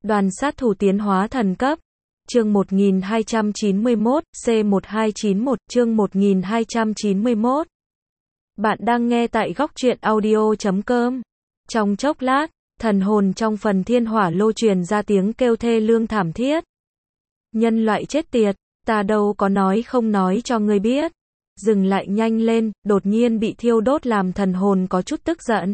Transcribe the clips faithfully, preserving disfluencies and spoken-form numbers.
Đoàn sát thủ tiến hóa thần cấp. Chương một nghìn hai trăm chín mươi mốt, C một hai chín một, chương một nghìn hai trăm chín mươi mốt. Bạn đang nghe tại góc truyện audio chấm com. Trong chốc lát, thần hồn trong phần thiên hỏa lô truyền ra tiếng kêu thê lương thảm thiết. Nhân loại chết tiệt, ta đâu có nói không nói cho ngươi biết. Dừng lại nhanh lên, đột nhiên bị thiêu đốt làm thần hồn có chút tức giận.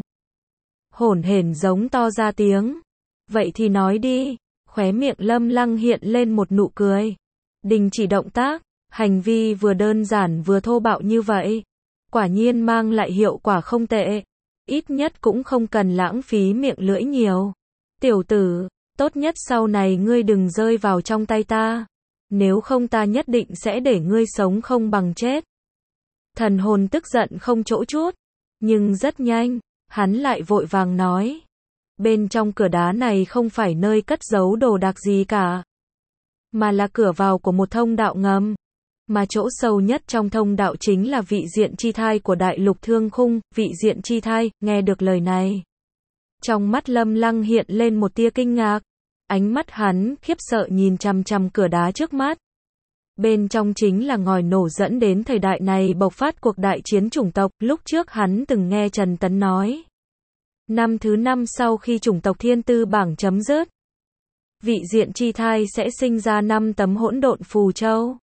Hổn hển giống to ra tiếng. Vậy thì nói đi. Khóe miệng Lâm Lăng hiện lên một nụ cười. Đình chỉ động tác, hành vi vừa đơn giản vừa thô bạo như vậy. Quả nhiên mang lại hiệu quả không tệ. Ít nhất cũng không cần lãng phí miệng lưỡi nhiều. Tiểu tử, tốt nhất sau này ngươi đừng rơi vào trong tay ta. Nếu không ta nhất định sẽ để ngươi sống không bằng chết. Thần hồn tức giận không chỗ chút. Nhưng rất nhanh, hắn lại vội vàng nói. Bên trong cửa đá này không phải nơi cất giấu đồ đạc gì cả. Mà là cửa vào của một thông đạo ngầm. Mà chỗ sâu nhất trong thông đạo chính là vị diện chi thai của đại lục thương khung. Vị diện chi thai, nghe được lời này. Trong mắt Lâm Lăng hiện lên một tia kinh ngạc. Ánh mắt hắn khiếp sợ nhìn chằm chằm cửa đá trước mắt. Bên trong chính là ngòi nổ dẫn đến thời đại này bộc phát cuộc đại chiến chủng tộc. Lúc trước hắn từng nghe Trần Tấn nói. Năm thứ năm sau khi chủng tộc thiên tư bảng chấm dứt, vị diện chi thai sẽ sinh ra năm tấm hỗn độn phù châu.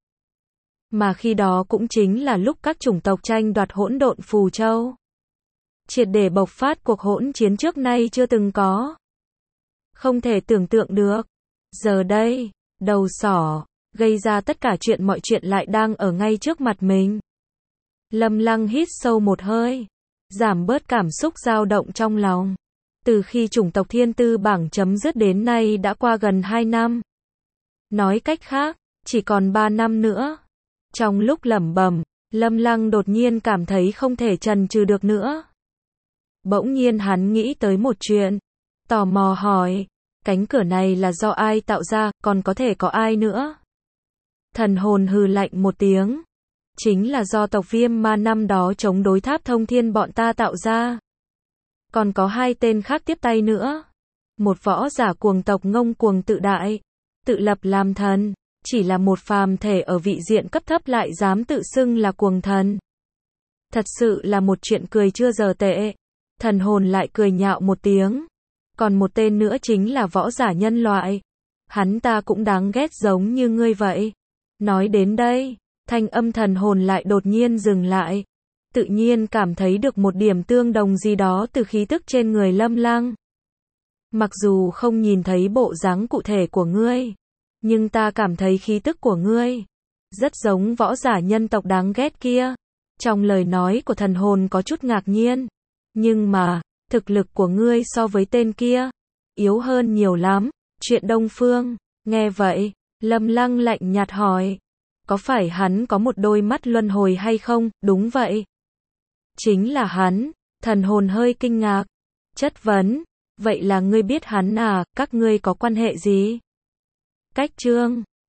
Mà khi đó cũng chính là lúc các chủng tộc tranh đoạt hỗn độn phù châu. Triệt để bộc phát cuộc hỗn chiến trước nay chưa từng có. Không thể tưởng tượng được. Giờ đây, đầu sỏ, gây ra tất cả chuyện mọi chuyện lại đang ở ngay trước mặt mình. Lâm Lăng hít sâu một hơi. Giảm bớt cảm xúc dao động trong lòng. Từ khi chủng tộc thiên tư bảng chấm dứt đến nay đã qua gần hai năm. Nói cách khác, chỉ còn ba năm nữa. Trong lúc lẩm bẩm, Lâm Lăng đột nhiên cảm thấy không thể chần chừ được nữa. Bỗng nhiên hắn nghĩ tới một chuyện. Tò mò hỏi, cánh cửa này là do ai tạo ra, còn có thể có ai nữa? Thần hồn hừ lạnh một tiếng. Chính là do tộc Viêm Ma năm đó chống đối tháp thông thiên bọn ta tạo ra. Còn có hai tên khác tiếp tay nữa. Một võ giả cuồng tộc ngông cuồng tự đại, tự lập làm thần, chỉ là một phàm thể ở vị diện cấp thấp lại dám tự xưng là cuồng thần. Thật sự là một chuyện cười chưa giờ tệ. Thần hồn lại cười nhạo một tiếng. Còn một tên nữa chính là võ giả nhân loại. Hắn ta cũng đáng ghét giống như ngươi vậy. Nói đến đây, thanh âm thần hồn lại đột nhiên dừng lại. Tự nhiên cảm thấy được một điểm tương đồng gì đó từ khí tức trên người Lâm Lăng. Mặc dù không nhìn thấy bộ dáng cụ thể của ngươi, nhưng ta cảm thấy khí tức của ngươi rất giống võ giả nhân tộc đáng ghét kia. Trong lời nói của thần hồn có chút ngạc nhiên. Nhưng mà, thực lực của ngươi so với tên kia yếu hơn nhiều lắm. Chuyện Đông Phương, nghe vậy, Lâm Lăng lạnh nhạt hỏi. Có phải hắn có một đôi mắt luân hồi hay không? Đúng vậy. Chính là hắn. Thần hồn hơi kinh ngạc. Chất vấn. Vậy là ngươi biết hắn à? Các ngươi có quan hệ gì? Cách chương.